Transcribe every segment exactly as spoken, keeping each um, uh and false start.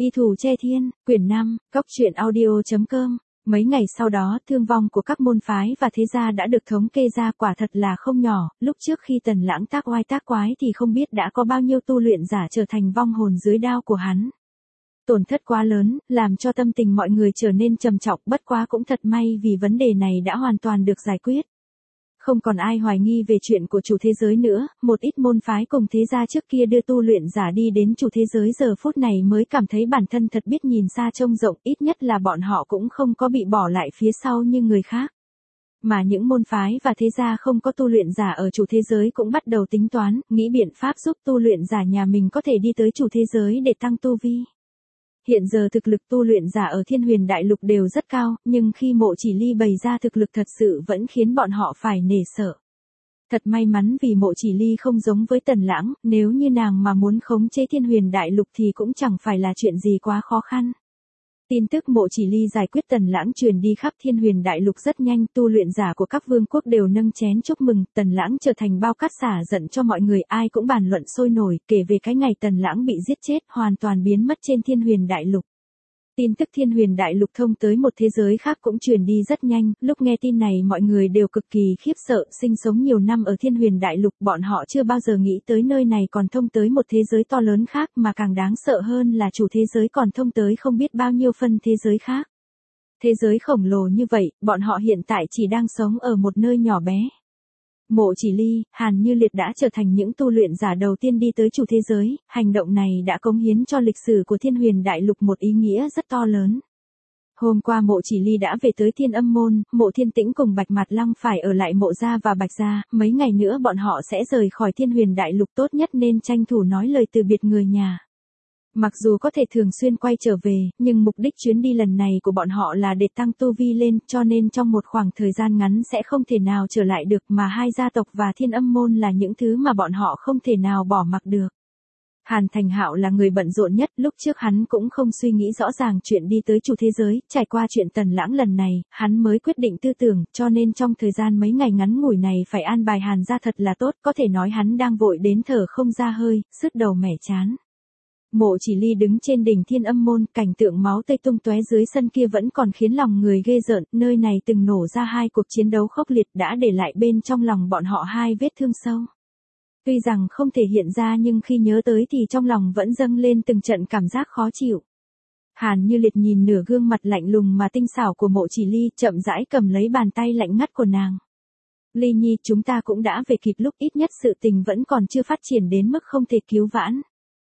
Y Thù Che Thiên, quyển năm, cốc truyện audio chấm com. Mấy ngày sau đó, thương vong của các môn phái và thế gia đã được thống kê ra, quả thật là không nhỏ. Lúc trước khi Tần Lãng tác oai tác quái thì không biết đã có bao nhiêu tu luyện giả trở thành vong hồn dưới đao của hắn. Tổn thất quá lớn, làm cho tâm tình mọi người trở nên trầm trọng, bất quá cũng thật may vì vấn đề này đã hoàn toàn được giải quyết. Không còn ai hoài nghi về chuyện của chủ thế giới nữa, một ít môn phái cùng thế gia trước kia đưa tu luyện giả đi đến chủ thế giới giờ phút này mới cảm thấy bản thân thật biết nhìn xa trông rộng, ít nhất là bọn họ cũng không có bị bỏ lại phía sau như người khác. Mà những môn phái và thế gia không có tu luyện giả ở chủ thế giới cũng bắt đầu tính toán, nghĩ biện pháp giúp tu luyện giả nhà mình có thể đi tới chủ thế giới để tăng tu vi. Hiện giờ thực lực tu luyện giả ở Thiên Huyền Đại Lục đều rất cao, nhưng khi Mộ Chỉ Ly bày ra thực lực thật sự vẫn khiến bọn họ phải nể sợ. Thật may mắn vì Mộ Chỉ Ly không giống với Tần Lãng, nếu như nàng mà muốn khống chế Thiên Huyền Đại Lục thì cũng chẳng phải là chuyện gì quá khó khăn. Tin tức Mộ Chỉ Ly giải quyết Tần Lãng truyền đi khắp Thiên Huyền Đại Lục rất nhanh, tu luyện giả của các vương quốc đều nâng chén chúc mừng, Tần Lãng trở thành bao cát xả giận cho mọi người, ai cũng bàn luận sôi nổi, kể về cái ngày Tần Lãng bị giết chết, hoàn toàn biến mất trên Thiên Huyền Đại Lục. Tin tức Thiên Huyền Đại Lục thông tới một thế giới khác cũng truyền đi rất nhanh, lúc nghe tin này mọi người đều cực kỳ khiếp sợ, sinh sống nhiều năm ở Thiên Huyền Đại Lục, bọn họ chưa bao giờ nghĩ tới nơi này còn thông tới một thế giới to lớn khác, mà càng đáng sợ hơn là chủ thế giới còn thông tới không biết bao nhiêu phân thế giới khác. Thế giới khổng lồ như vậy, bọn họ hiện tại chỉ đang sống ở một nơi nhỏ bé. Mộ Chỉ Ly, Hàn Như Liệt đã trở thành những tu luyện giả đầu tiên đi tới chủ thế giới, hành động này đã cống hiến cho lịch sử của Thiên Huyền Đại Lục một ý nghĩa rất to lớn. Hôm qua Mộ Chỉ Ly đã về tới Thiên Âm Môn, Mộ Thiên Tĩnh cùng Bạch Mạt Lăng phải ở lại Mộ gia và Bạch gia, mấy ngày nữa bọn họ sẽ rời khỏi Thiên Huyền Đại Lục, tốt nhất nên tranh thủ nói lời từ biệt người nhà. Mặc dù có thể thường xuyên quay trở về, nhưng mục đích chuyến đi lần này của bọn họ là để tăng tu vi lên, cho nên trong một khoảng thời gian ngắn sẽ không thể nào trở lại được, mà hai gia tộc và Thiên Âm Môn là những thứ mà bọn họ không thể nào bỏ mặc được. Hàn Thành Hạo là người bận rộn nhất, lúc trước hắn cũng không suy nghĩ rõ ràng chuyện đi tới chủ thế giới, trải qua chuyện Tần Lãng lần này, hắn mới quyết định tư tưởng, cho nên trong thời gian mấy ngày ngắn ngủi này phải an bài Hàn gia thật là tốt, có thể nói hắn đang vội đến thở không ra hơi, sứt đầu mẻ chán. Mộ Chỉ Ly đứng trên đỉnh Thiên Âm Môn, cảnh tượng máu tươi tung tóe dưới sân kia vẫn còn khiến lòng người ghê rợn, nơi này từng nổ ra hai cuộc chiến đấu khốc liệt đã để lại bên trong lòng bọn họ hai vết thương sâu. Tuy rằng không thể hiện ra nhưng khi nhớ tới thì trong lòng vẫn dâng lên từng trận cảm giác khó chịu. Hàn Như Liệt nhìn nửa gương mặt lạnh lùng mà tinh xảo của Mộ Chỉ Ly, chậm rãi cầm lấy bàn tay lạnh ngắt của nàng. Ly Nhi, chúng ta cũng đã về kịp lúc, ít nhất sự tình vẫn còn chưa phát triển đến mức không thể cứu vãn.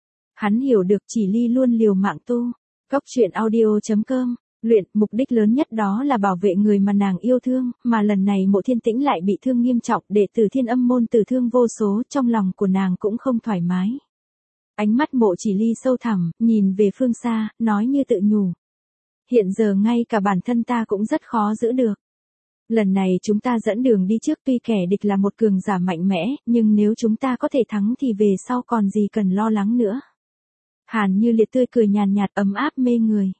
Hắn hiểu được Chỉ Ly luôn liều mạng tu. Cốc truyện audio chấm com. Luyện, mục đích lớn nhất đó là bảo vệ người mà nàng yêu thương, mà lần này Mộ Thiên Tĩnh lại bị thương nghiêm trọng, đệ tử Thiên Âm Môn tử thương vô số, trong lòng của nàng cũng không thoải mái. Ánh mắt Mộ Chỉ Ly sâu thẳm, nhìn về phương xa, nói như tự nhủ. Hiện giờ ngay cả bản thân ta cũng rất khó giữ được. Lần này chúng ta dẫn đường đi trước, tuy kẻ địch là một cường giả mạnh mẽ, nhưng nếu chúng ta có thể thắng thì về sau còn gì cần lo lắng nữa. Hàn Như Liệt tươi cười nhàn nhạt ấm áp mê người.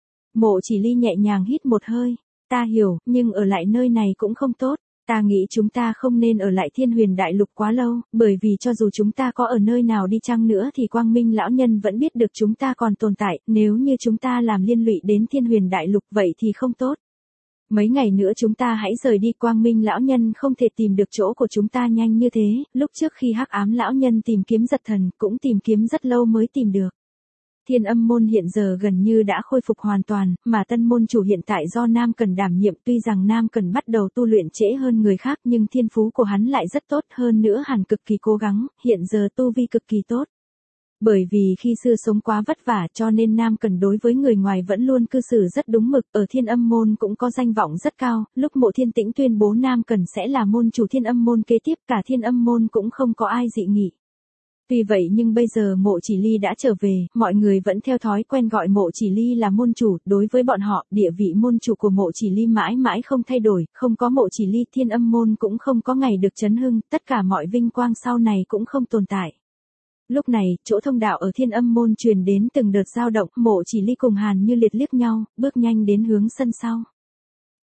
Mộ Chỉ Ly nhẹ nhàng hít một hơi, ta hiểu, nhưng ở lại nơi này cũng không tốt, ta nghĩ chúng ta không nên ở lại Thiên Huyền Đại Lục quá lâu, bởi vì cho dù chúng ta có ở nơi nào đi chăng nữa thì Quang Minh lão nhân vẫn biết được chúng ta còn tồn tại, nếu như chúng ta làm liên lụy đến Thiên Huyền Đại Lục vậy thì không tốt. Mấy ngày nữa chúng ta hãy rời đi, Quang Minh lão nhân không thể tìm được chỗ của chúng ta nhanh như thế, lúc trước khi Hắc Ám lão nhân tìm kiếm Giật Thần cũng tìm kiếm rất lâu mới tìm được. Thiên Âm Môn hiện giờ gần như đã khôi phục hoàn toàn, mà tân môn chủ hiện tại do Nam Cần đảm nhiệm, tuy rằng Nam Cần bắt đầu tu luyện trễ hơn người khác nhưng thiên phú của hắn lại rất tốt, hơn nữa hắn cực kỳ cố gắng, hiện giờ tu vi cực kỳ tốt. Bởi vì khi xưa sống quá vất vả cho nên Nam Cần đối với người ngoài vẫn luôn cư xử rất đúng mực, ở Thiên Âm Môn cũng có danh vọng rất cao, lúc Mộ Thiên Tĩnh tuyên bố Nam Cần sẽ là môn chủ Thiên Âm Môn kế tiếp, cả Thiên Âm Môn cũng không có ai dị nghị. Tuy vậy nhưng bây giờ Mộ Chỉ Ly đã trở về, mọi người vẫn theo thói quen gọi Mộ Chỉ Ly là môn chủ, đối với bọn họ, địa vị môn chủ của Mộ Chỉ Ly mãi mãi không thay đổi, không có Mộ Chỉ Ly Thiên Âm Môn cũng không có ngày được chấn hưng, tất cả mọi vinh quang sau này cũng không tồn tại. Lúc này, chỗ thông đạo ở Thiên Âm Môn truyền đến từng đợt dao động, Mộ Chỉ Ly cùng Hàn Như Liệt liếc nhau, bước nhanh đến hướng sân sau.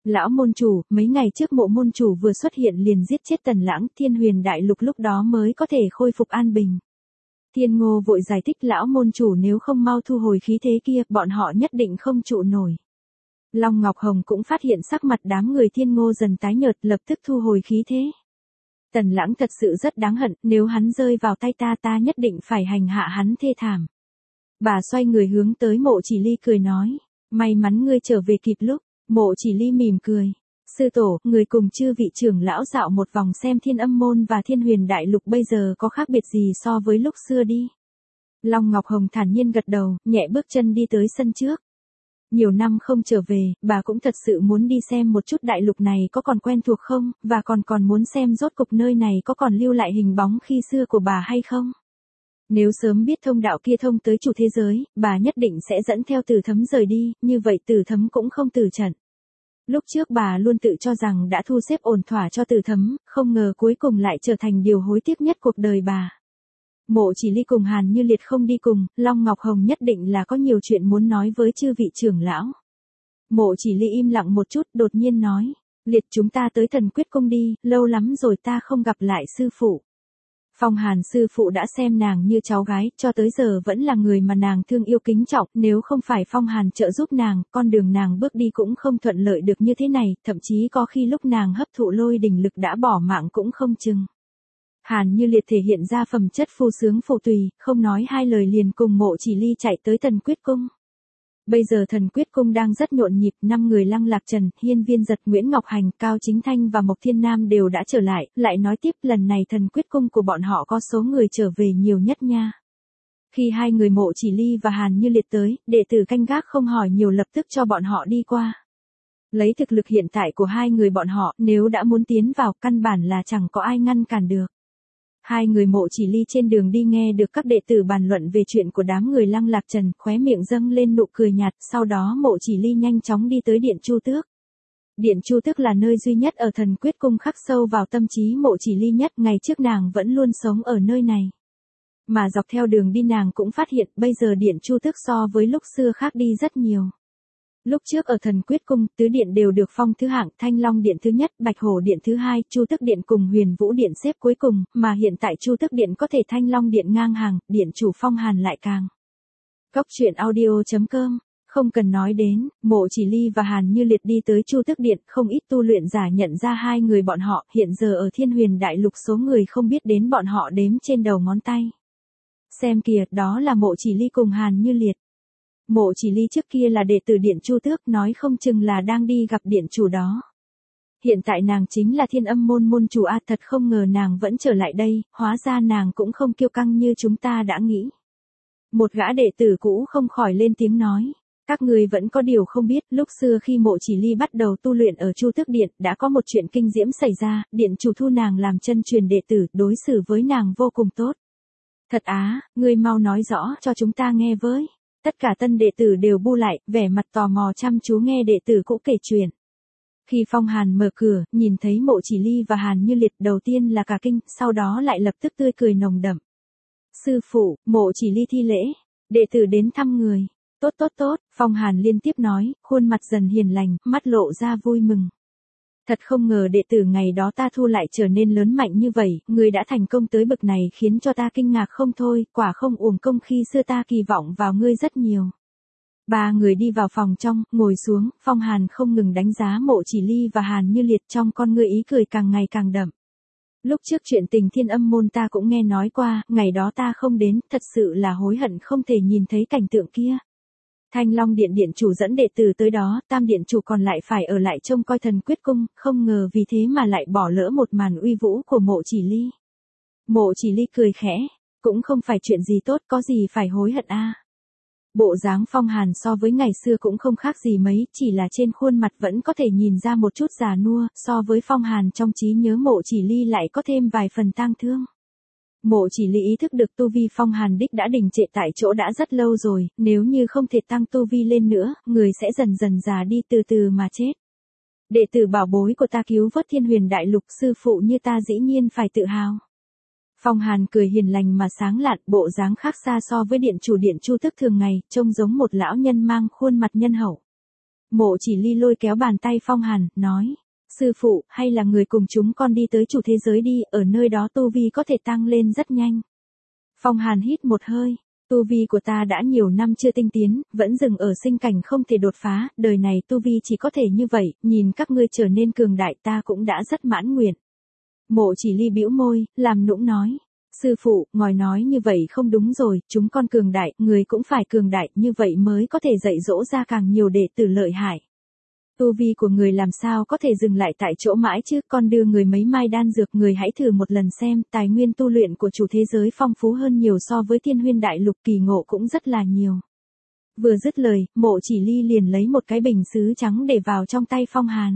Lão môn chủ, mấy ngày trước mộ môn chủ vừa xuất hiện liền giết chết Tần Lãng, Thiên Huyền Đại Lục lúc đó mới có thể khôi phục an bình. Thiên Ngô vội giải thích lão môn chủ nếu không mau thu hồi khí thế kia, bọn họ nhất định không trụ nổi. Long Ngọc Hồng cũng phát hiện sắc mặt đám người Thiên Ngô dần tái nhợt, lập tức thu hồi khí thế. Tần Lãng thật sự rất đáng hận, nếu hắn rơi vào tay ta ta nhất định phải hành hạ hắn thê thảm. Bà xoay người hướng tới Mộ Chỉ Ly cười nói, may mắn ngươi trở về kịp lúc. Mộ Chỉ Ly mỉm cười, sư tổ, người cùng chư vị trưởng lão dạo một vòng xem Thiên Âm môn và Thiên Huyền Đại Lục bây giờ có khác biệt gì so với lúc xưa đi. Long Ngọc Hồng thản nhiên gật đầu, nhẹ bước chân đi tới sân trước. Nhiều năm không trở về, bà cũng thật sự muốn đi xem một chút đại lục này có còn quen thuộc không, và còn còn muốn xem rốt cục nơi này có còn lưu lại hình bóng khi xưa của bà hay không. Nếu sớm biết thông đạo kia thông tới chủ thế giới, bà nhất định sẽ dẫn theo Tử Thấm rời đi, như vậy Tử Thấm cũng không từ trận. Lúc trước bà luôn tự cho rằng đã thu xếp ổn thỏa cho Tử Thấm, không ngờ cuối cùng lại trở thành điều hối tiếc nhất cuộc đời bà. Mộ Chỉ Ly cùng Hàn Như Liệt không đi cùng, Long Ngọc Hồng nhất định là có nhiều chuyện muốn nói với chư vị trưởng lão. Mộ Chỉ Ly im lặng một chút, đột nhiên nói, Liệt chúng ta tới Thần Quyết Cung đi, lâu lắm rồi ta không gặp lại sư phụ. Phong Hàn sư phụ đã xem nàng như cháu gái, cho tới giờ vẫn là người mà nàng thương yêu kính trọng, nếu không phải Phong Hàn trợ giúp nàng, con đường nàng bước đi cũng không thuận lợi được như thế này, thậm chí có khi lúc nàng hấp thụ lôi đỉnh lực đã bỏ mạng cũng không chừng. Hàn Như Liệt thể hiện ra phẩm chất phu sướng phụ tùy, không nói hai lời liền cùng Mộ Chỉ Ly chạy tới Thần Quyết Cung. Bây giờ Thần Quyết Cung đang rất nhộn nhịp, năm người Lăng Lạc Trần, Hiên Viên Giật, Nguyễn Ngọc Hành, Cao Chính Thanh và Mộc Thiên Nam đều đã trở lại, lại nói tiếp lần này Thần Quyết Cung của bọn họ có số người trở về nhiều nhất nha. Khi hai người Mộ Chỉ Ly và Hàn Như Liệt tới, đệ tử canh gác không hỏi nhiều lập tức cho bọn họ đi qua. Lấy thực lực hiện tại của hai người bọn họ, nếu đã muốn tiến vào căn bản là chẳng có ai ngăn cản được. Hai người Mộ Chỉ Ly trên đường đi nghe được các đệ tử bàn luận về chuyện của đám người Lăng Lạc Trần, khóe miệng dâng lên nụ cười nhạt, sau đó Mộ Chỉ Ly nhanh chóng đi tới Điện Chu Tước. Điện Chu Tước là nơi duy nhất ở Thần Quyết Cung khắc sâu vào tâm trí Mộ Chỉ Ly nhất, ngày trước nàng vẫn luôn sống ở nơi này. Mà dọc theo đường đi nàng cũng phát hiện bây giờ Điện Chu Tước so với lúc xưa khác đi rất nhiều. Lúc trước ở Thần Quyết Cung, tứ điện đều được phong thứ hạng, Thanh Long Điện thứ nhất, Bạch Hổ Điện thứ hai, Chu Tước Điện cùng Huyền Vũ Điện xếp cuối cùng, mà hiện tại Chu Tước Điện có thể Thanh Long Điện ngang hàng, điện chủ Phong Hàn lại càng. Cốc truyện audio chấm com, không cần nói đến, Mộ Chỉ Ly và Hàn Như Liệt đi tới Chu Tước Điện, không ít tu luyện giả nhận ra hai người bọn họ, hiện giờ ở Thiên Huyền Đại Lục số người không biết đến bọn họ đếm trên đầu ngón tay. Xem kìa, đó là Mộ Chỉ Ly cùng Hàn Như Liệt. Mộ Chỉ Ly trước kia là đệ tử Điện Chu Tước, nói không chừng là đang đi gặp điện chủ đó. Hiện tại nàng chính là Thiên Âm môn môn chủ a, thật không ngờ nàng vẫn trở lại đây, hóa ra nàng cũng không kiêu căng như chúng ta đã nghĩ. Một gã đệ tử cũ không khỏi lên tiếng nói, các người vẫn có điều không biết, lúc xưa khi Mộ Chỉ Ly bắt đầu tu luyện ở Chu Tước Điện, đã có một chuyện kinh diễm xảy ra, điện chủ thu nàng làm chân truyền đệ tử, đối xử với nàng vô cùng tốt. Thật á, ngươi mau nói rõ cho chúng ta nghe với. Tất cả tân đệ tử đều bu lại, vẻ mặt tò mò chăm chú nghe đệ tử cũ kể chuyện. Khi Phong Hàn mở cửa, nhìn thấy Mộ Chỉ Ly và Hàn Như Liệt, đầu tiên là cả kinh, sau đó lại lập tức tươi cười nồng đậm. Sư phụ, Mộ Chỉ Ly thi lễ, đệ tử đến thăm người. Tốt tốt tốt, Phong Hàn liên tiếp nói, khuôn mặt dần hiền lành, mắt lộ ra vui mừng. Thật không ngờ đệ tử ngày đó ta thu lại trở nên lớn mạnh như vậy, người đã thành công tới bậc này khiến cho ta kinh ngạc không thôi, quả không uổng công khi xưa ta kỳ vọng vào ngươi rất nhiều. Ba người đi vào phòng trong, ngồi xuống, Phong Hàn không ngừng đánh giá Mộ Chỉ Ly và Hàn Như Liệt, trong con ngươi ý cười càng ngày càng đậm. Lúc trước chuyện tình Thiên Âm môn ta cũng nghe nói qua, ngày đó ta không đến, thật sự là hối hận không thể nhìn thấy cảnh tượng kia. Thanh Long Điện điện chủ dẫn đệ tử tới đó, Tam điện chủ còn lại phải ở lại trông coi Thần Quyết Cung, không ngờ vì thế mà lại bỏ lỡ một màn uy vũ của Mộ Chỉ Ly. Mộ Chỉ Ly cười khẽ, cũng không phải chuyện gì tốt, có gì phải hối hận a. Bộ dáng Phong Hàn so với ngày xưa cũng không khác gì mấy, chỉ là trên khuôn mặt vẫn có thể nhìn ra một chút già nua, so với Phong Hàn trong trí nhớ Mộ Chỉ Ly lại có thêm vài phần tang thương. Mộ Chỉ Ly ý thức được tu vi Phong Hàn đích đã đình trệ tại chỗ đã rất lâu rồi, nếu như không thể tăng tu vi lên nữa, người sẽ dần dần già đi từ từ mà chết. Đệ tử bảo bối của ta cứu vớt Thiên Huyền Đại Lục, sư phụ như ta dĩ nhiên phải tự hào. Phong Hàn cười hiền lành mà sáng lạn, bộ dáng khác xa so với điện chủ Điện Chu Tước thường ngày, trông giống một lão nhân mang khuôn mặt nhân hậu. Mộ Chỉ Ly lôi kéo bàn tay Phong Hàn, nói, sư phụ, hay là người cùng chúng con đi tới chủ thế giới đi, ở nơi đó tu vi có thể tăng lên rất nhanh. Phong Hàn hít một hơi, tu vi của ta đã nhiều năm chưa tinh tiến, vẫn dừng ở sinh cảnh không thể đột phá, đời này tu vi chỉ có thể như vậy, nhìn các ngươi trở nên cường đại ta cũng đã rất mãn nguyện. Mộ Chỉ Ly bĩu môi, làm nũng nói, sư phụ, ngài nói như vậy không đúng rồi, chúng con cường đại, người cũng phải cường đại, như vậy mới có thể dạy dỗ ra càng nhiều đệ tử lợi hại. Tu vi của người làm sao có thể dừng lại tại chỗ mãi chứ, con đưa người mấy mai đan dược, người hãy thử một lần xem, tài nguyên tu luyện của chủ thế giới phong phú hơn nhiều so với Thiên Huyên Đại Lục, kỳ ngộ cũng rất là nhiều. Vừa dứt lời, Mộ Chỉ Ly liền lấy một cái bình sứ trắng để vào trong tay Phong Hàn.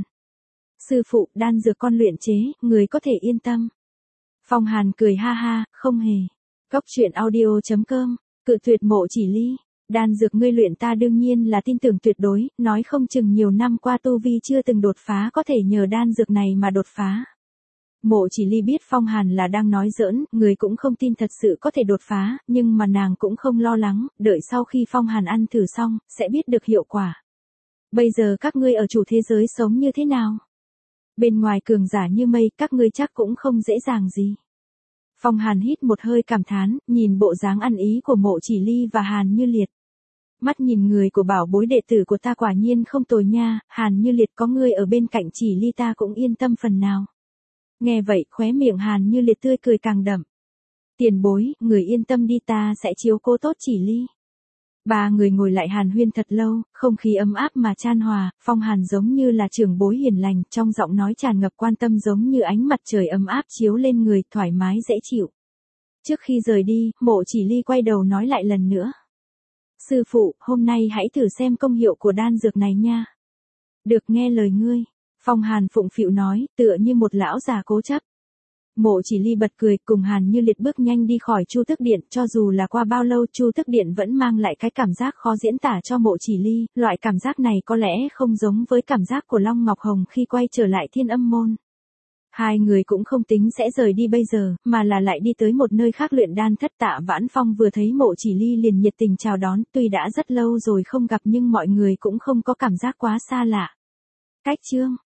Sư phụ, đan dược con luyện chế, người có thể yên tâm. Phong Hàn cười ha ha, không hề. Cốc truyện audio chấm com, cự tuyệt Mộ Chỉ Ly. Đan dược ngươi luyện ta đương nhiên là tin tưởng tuyệt đối, nói không chừng nhiều năm qua tu vi chưa từng đột phá có thể nhờ đan dược này mà đột phá. Mộ Chỉ Ly biết Phong Hàn là đang nói giỡn, người cũng không tin thật sự có thể đột phá, nhưng mà nàng cũng không lo lắng, đợi sau khi Phong Hàn ăn thử xong, sẽ biết được hiệu quả. Bây giờ các ngươi ở chủ thế giới sống như thế nào? Bên ngoài cường giả như mây, các ngươi chắc cũng không dễ dàng gì. Phong Hàn hít một hơi cảm thán, nhìn bộ dáng ăn ý của Mộ Chỉ Ly và Hàn Như Liệt. Mắt nhìn người của bảo bối đệ tử của ta quả nhiên không tồi nha, Hàn Như Liệt có ngươi ở bên cạnh Chỉ Ly ta cũng yên tâm phần nào. Nghe vậy, khóe miệng Hàn Như Liệt tươi cười càng đậm. Tiền bối, người yên tâm đi, ta sẽ chiếu cố tốt Chỉ Ly. Ba người ngồi lại hàn huyên thật lâu, không khí ấm áp mà chan hòa, Phong Hàn giống như là trưởng bối hiền lành, trong giọng nói tràn ngập quan tâm giống như ánh mặt trời ấm áp chiếu lên người, thoải mái dễ chịu. Trước khi rời đi, Mộ Chỉ Ly quay đầu nói lại lần nữa. Sư phụ, hôm nay hãy thử xem công hiệu của đan dược này nha. Được, nghe lời ngươi. Phong Hàn phụng phịu nói, tựa như một lão già cố chấp. Mộ Chỉ Ly bật cười, cùng Hàn Như Liệt bước nhanh đi khỏi Chu Tức Điện, cho dù là qua bao lâu Chu Tức Điện vẫn mang lại cái cảm giác khó diễn tả cho Mộ Chỉ Ly, loại cảm giác này có lẽ không giống với cảm giác của Long Ngọc Hồng khi quay trở lại Thiên Âm Môn. Hai người cũng không tính sẽ rời đi bây giờ, mà là lại đi tới một nơi khác luyện đan thất. Tạ Vãn Phong vừa thấy Mộ Chỉ Ly liền nhiệt tình chào đón, tuy đã rất lâu rồi không gặp nhưng mọi người cũng không có cảm giác quá xa lạ. Cách chương